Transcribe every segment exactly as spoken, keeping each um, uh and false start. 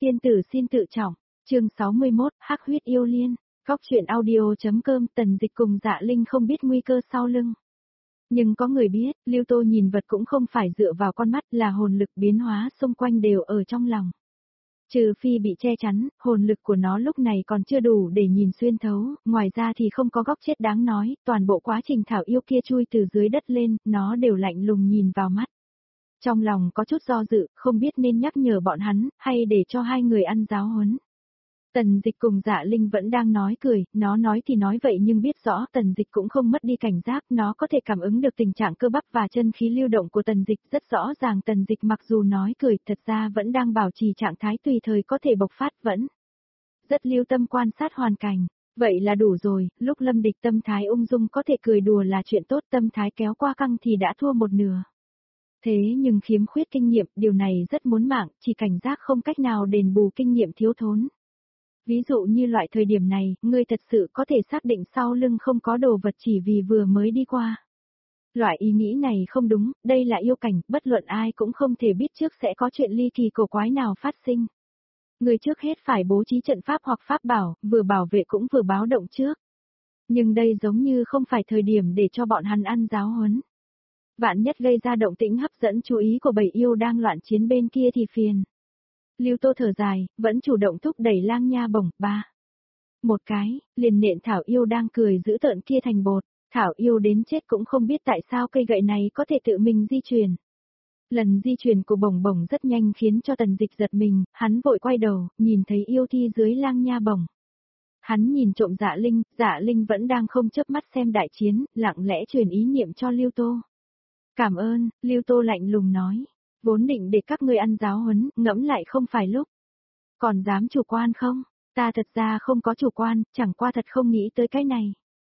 Tiên tử xin tự trọng, chương sáu mươi mốt, Hắc huyết yêu liên, Góc truyện audio.com. Tần Dịch cùng Dạ Linh không biết nguy cơ sau lưng. Nhưng có người biết, Lưu Tô nhìn vật cũng không phải dựa vào con mắt, là hồn lực biến hóa xung quanh đều ở trong lòng. Trừ phi bị che chắn, hồn lực của nó lúc này còn chưa đủ để nhìn xuyên thấu, ngoài ra thì không có góc chết đáng nói, toàn bộ quá trình thảo yêu kia chui từ dưới đất lên, nó đều lạnh lùng nhìn vào mắt. Trong lòng có chút do dự, không biết nên nhắc nhở bọn hắn, hay để cho hai người ăn giáo huấn. Tần Dịch cùng Dạ Linh vẫn đang nói cười, nó nói thì nói vậy nhưng biết rõ Tần Dịch cũng không mất đi cảnh giác, nó có thể cảm ứng được tình trạng cơ bắp và chân khí lưu động của Tần Dịch, rất rõ ràng Tần Dịch mặc dù nói cười thật ra vẫn đang bảo trì trạng thái tùy thời có thể bộc phát vẫn. Rất lưu tâm quan sát hoàn cảnh, vậy là đủ rồi, lúc Lâm Địch tâm thái ung dung có thể cười đùa là chuyện tốt, tâm thái kéo qua căng thì đã thua một nửa. Thế nhưng khiếm khuyết kinh nghiệm, điều này rất muốn mạng, chỉ cảnh giác không cách nào đền bù kinh nghiệm thiếu thốn. Ví dụ như loại thời điểm này, ngươi thật sự có thể xác định sau lưng không có đồ vật chỉ vì vừa mới đi qua. Loại ý nghĩ này không đúng, đây là yêu cảnh, bất luận ai cũng không thể biết trước sẽ có chuyện ly kỳ cổ quái nào phát sinh. Ngươi trước hết phải bố trí trận pháp hoặc pháp bảo, vừa bảo vệ cũng vừa báo động trước. Nhưng đây giống như không phải thời điểm để cho bọn hắn ăn giáo huấn. Vạn nhất gây ra động tĩnh hấp dẫn chú ý của bầy yêu đang loạn chiến bên kia thì phiền. Lưu Tô thở dài, vẫn chủ động thúc đẩy Lang Nha Bổng, ba. Một cái, liền nện Thảo yêu đang cười giữ tợn kia thành bột, Thảo yêu đến chết cũng không biết tại sao cây gậy này có thể tự mình di chuyển. Lần di chuyển của Bổng Bổng rất nhanh khiến cho Tần Dịch giật mình, hắn vội quay đầu, nhìn thấy yêu thi dưới Lang Nha Bổng. Hắn nhìn trộm Dạ Linh, Dạ Linh vẫn đang không chớp mắt xem đại chiến, lặng lẽ truyền ý niệm cho Lưu Tô. Cảm ơn, Lưu Tô lạnh lùng nói. Vốn định để các ngươi ăn giáo huấn, ngẫm lại không phải lúc. Còn dám chủ quan không? Ta thật ra không có chủ quan, chẳng qua thật không nghĩ tới cái này.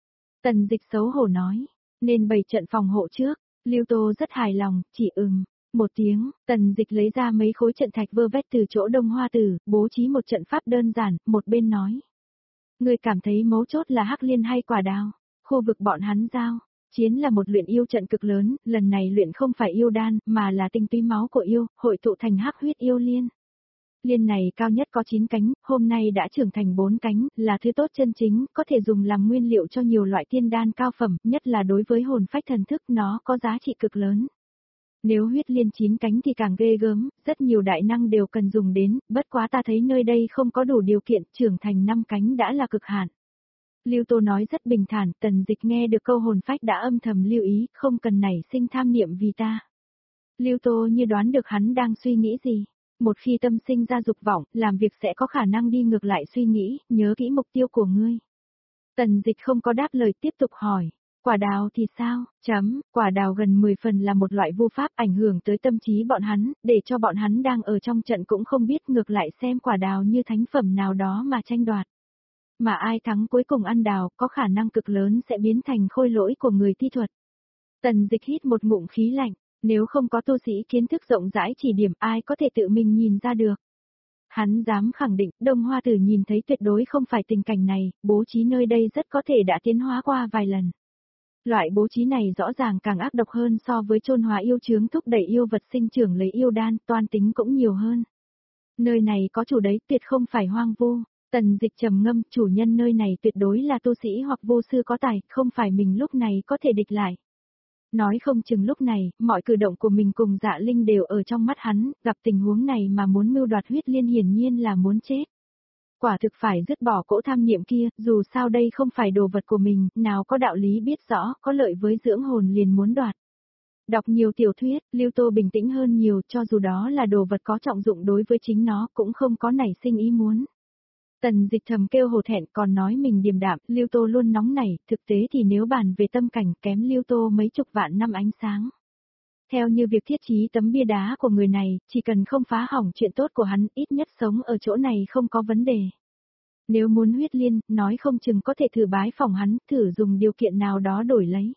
Tần Dịch xấu hổ nói, nên bày trận phòng hộ trước. Lưu Tô rất hài lòng, chỉ ừm. Một tiếng, Tần Dịch lấy ra mấy khối trận thạch vơ vét từ chỗ Đông Hoa Tử, bố trí một trận pháp đơn giản, một bên nói. Ngươi cảm thấy mấu chốt là Hắc Liên hay Quả Đào? Khu vực bọn hắn giao. Chiến là một luyện yêu trận cực lớn, lần này luyện không phải yêu đan, mà là tinh túy máu của yêu, hội tụ thành Hắc huyết yêu liên. Liên này cao nhất có chín cánh, hôm nay đã trưởng thành bốn cánh, là thứ tốt chân chính, có thể dùng làm nguyên liệu cho nhiều loại tiên đan cao phẩm, nhất là đối với hồn phách thần thức nó có giá trị cực lớn. Nếu huyết liên chín cánh thì càng ghê gớm, rất nhiều đại năng đều cần dùng đến, bất quá ta thấy nơi đây không có đủ điều kiện, trưởng thành năm cánh đã là cực hạn. Lưu Tô nói rất bình thản, Tần Dịch nghe được câu hồn phách đã âm thầm lưu ý, không cần nảy sinh tham niệm vì ta. Lưu Tô như đoán được hắn đang suy nghĩ gì. Một khi tâm sinh ra dục vọng, làm việc sẽ có khả năng đi ngược lại suy nghĩ, nhớ kỹ mục tiêu của ngươi. Tần Dịch không có đáp lời tiếp tục hỏi. Quả đào thì sao? Chấm, quả đào gần mười phần là một loại vu pháp ảnh hưởng tới tâm trí bọn hắn, để cho bọn hắn đang ở trong trận cũng không biết ngược lại xem quả đào như thánh phẩm nào đó mà tranh đoạt. Mà ai thắng cuối cùng ăn đào, có khả năng cực lớn sẽ biến thành khôi lỗi của người thi thuật. Tần Dịch hít một ngụm khí lạnh, nếu không có tu sĩ kiến thức rộng rãi chỉ điểm ai có thể tự mình nhìn ra được. Hắn dám khẳng định, Đông Hoa Tử nhìn thấy tuyệt đối không phải tình cảnh này, bố trí nơi đây rất có thể đã tiến hóa qua vài lần. Loại bố trí này rõ ràng càng ác độc hơn so với chôn hóa yêu chướng thúc đẩy yêu vật sinh trưởng lấy yêu đan, toan tính cũng nhiều hơn. Nơi này có chủ đấy, tuyệt không phải hoang vu. Tần Dịch trầm ngâm, chủ nhân nơi này tuyệt đối là tu sĩ hoặc vô sư có tài, không phải mình lúc này có thể địch lại. Nói không chừng lúc này, mọi cử động của mình cùng Dạ Linh đều ở trong mắt hắn, gặp tình huống này mà muốn mưu đoạt huyết liên hiển nhiên là muốn chết. Quả thực phải dứt bỏ cỗ tham niệm kia, dù sao đây không phải đồ vật của mình, nào có đạo lý biết rõ, có lợi với dưỡng hồn liền muốn đoạt. Đọc nhiều tiểu thuyết, Lưu Tô bình tĩnh hơn nhiều, cho dù đó là đồ vật có trọng dụng đối với chính nó, cũng không có nảy sinh ý muốn. Tần Dịch thầm kêu hổ thẹn còn nói mình điềm đạm, Lưu Tô luôn nóng nảy, thực tế thì nếu bàn về tâm cảnh kém Lưu Tô mấy chục vạn năm ánh sáng. Theo như việc thiết trí tấm bia đá của người này, chỉ cần không phá hỏng chuyện tốt của hắn, ít nhất sống ở chỗ này không có vấn đề. Nếu muốn huyết liên, nói không chừng có thể thử bái phỏng hắn, thử dùng điều kiện nào đó đổi lấy.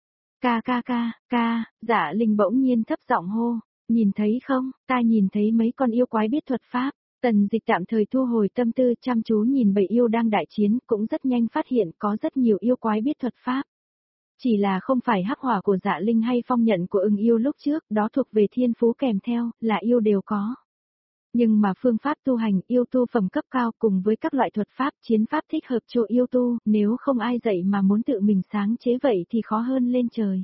Ca ca ca, ca, Dạ Linh bỗng nhiên thấp giọng hô, nhìn thấy không, ta nhìn thấy mấy con yêu quái biết thuật pháp. Tần Dịch tạm thời thu hồi tâm tư chăm chú nhìn bầy yêu đang đại chiến, cũng rất nhanh phát hiện có rất nhiều yêu quái biết thuật pháp. Chỉ là không phải hắc hỏa của Dạ Linh hay phong nhận của ưng yêu lúc trước, đó thuộc về thiên phú kèm theo, là yêu đều có. Nhưng mà phương pháp tu hành yêu tu phẩm cấp cao cùng với các loại thuật pháp chiến pháp thích hợp cho yêu tu, nếu không ai dạy mà muốn tự mình sáng chế vậy thì khó hơn lên trời.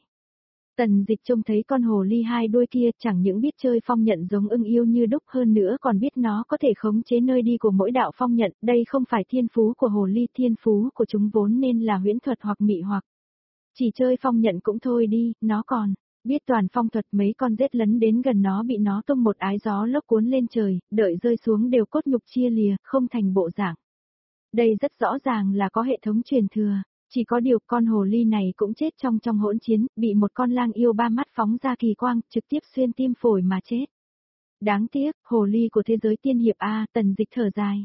Tần Dịch trông thấy con hồ ly hai đuôi kia chẳng những biết chơi phong nhận giống ưng yêu như đúc hơn nữa còn biết nó có thể khống chế nơi đi của mỗi đạo phong nhận, đây không phải thiên phú của hồ ly, thiên phú của chúng vốn nên là huyễn thuật hoặc mị hoặc. Chỉ chơi phong nhận cũng thôi đi, nó còn biết toàn phong thuật, mấy con rết lấn đến gần nó bị nó tung một ái gió lốc cuốn lên trời, đợi rơi xuống đều cốt nhục chia lìa, không thành bộ dạng. Đây rất rõ ràng là có hệ thống truyền thừa, chỉ có điều con hồ ly này cũng chết trong trong hỗn chiến, bị một con lang yêu ba mắt phóng ra kỳ quang, trực tiếp xuyên tim phổi mà chết. Đáng tiếc, hồ ly của thế giới tiên hiệp A, Tần Dịch thở dài.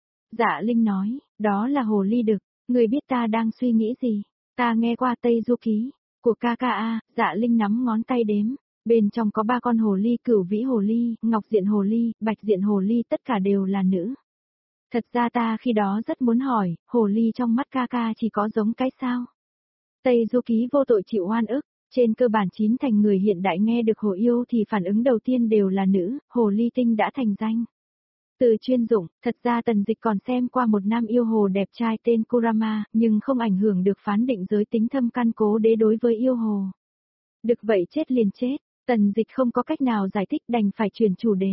Dạ Linh nói, đó là hồ ly đực, người biết ta đang suy nghĩ gì, ta nghe qua Tây Du Ký của ca ca A, Dạ Linh nắm ngón tay đếm, bên trong có ba con hồ ly, Cửu Vĩ hồ ly, Ngọc Diện hồ ly, Bạch Diện hồ ly, tất cả đều là nữ. Thật ra ta khi đó rất muốn hỏi, hồ ly trong mắt ca ca chỉ có giống cái sao? Tây Du Ký vô tội chịu oan ức, trên cơ bản chín thành người hiện đại nghe được hồ yêu thì phản ứng đầu tiên đều là nữ, hồ ly tinh đã thành danh. Từ chuyên dụng, thật ra Tần Dịch còn xem qua một nam yêu hồ đẹp trai tên Kurama, nhưng không ảnh hưởng được phán định giới tính thâm căn cố đế đối với yêu hồ. Được vậy chết liền chết, Tần Dịch không có cách nào giải thích đành phải chuyển chủ đề.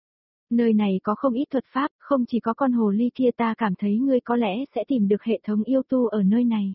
Nơi này có không ít thuật pháp, không chỉ có con hồ ly kia, ta cảm thấy ngươi có lẽ sẽ tìm được hệ thống yêu tu ở nơi này.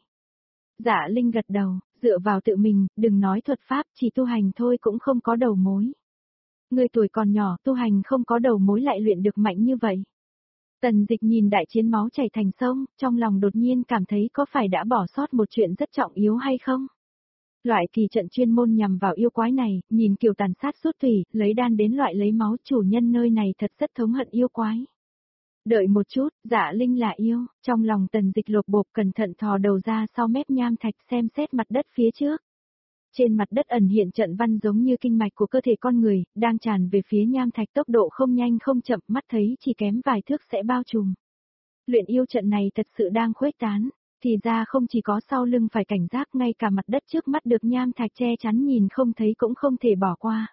Dạ Linh gật đầu, dựa vào tự mình, đừng nói thuật pháp, chỉ tu hành thôi cũng không có đầu mối. Ngươi tuổi còn nhỏ, tu hành không có đầu mối lại luyện được mạnh như vậy. Tần Dịch nhìn đại chiến máu chảy thành sông, trong lòng đột nhiên cảm thấy có phải đã bỏ sót một chuyện rất trọng yếu hay không? Loại kỳ trận chuyên môn nhằm vào yêu quái này, nhìn kiểu tàn sát suốt thủy, lấy đan đến loại lấy máu, chủ nhân nơi này thật rất thống hận yêu quái. Đợi một chút, Dạ Linh là yêu, trong lòng Tần Dịch lột bột cẩn thận thò đầu ra sau mép nham thạch xem xét mặt đất phía trước. Trên mặt đất ẩn hiện trận văn giống như kinh mạch của cơ thể con người, đang tràn về phía nham thạch tốc độ không nhanh không chậm, mắt thấy chỉ kém vài thước sẽ bao trùm. Luyện yêu trận này thật sự đang khuếch tán, thì ra không chỉ có sau lưng phải cảnh giác, ngay cả mặt đất trước mắt được nham thạch che chắn nhìn không thấy cũng không thể bỏ qua.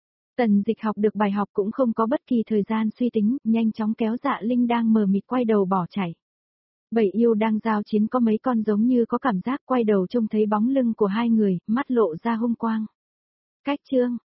Tần Dịch học được bài học cũng không có bất kỳ thời gian suy tính, nhanh chóng kéo Dạ Linh đang mờ mịt quay đầu bỏ chạy. Bảy yêu đang giao chiến có mấy con giống như có cảm giác, quay đầu trông thấy bóng lưng của hai người, mắt lộ ra hung quang. Cách chương,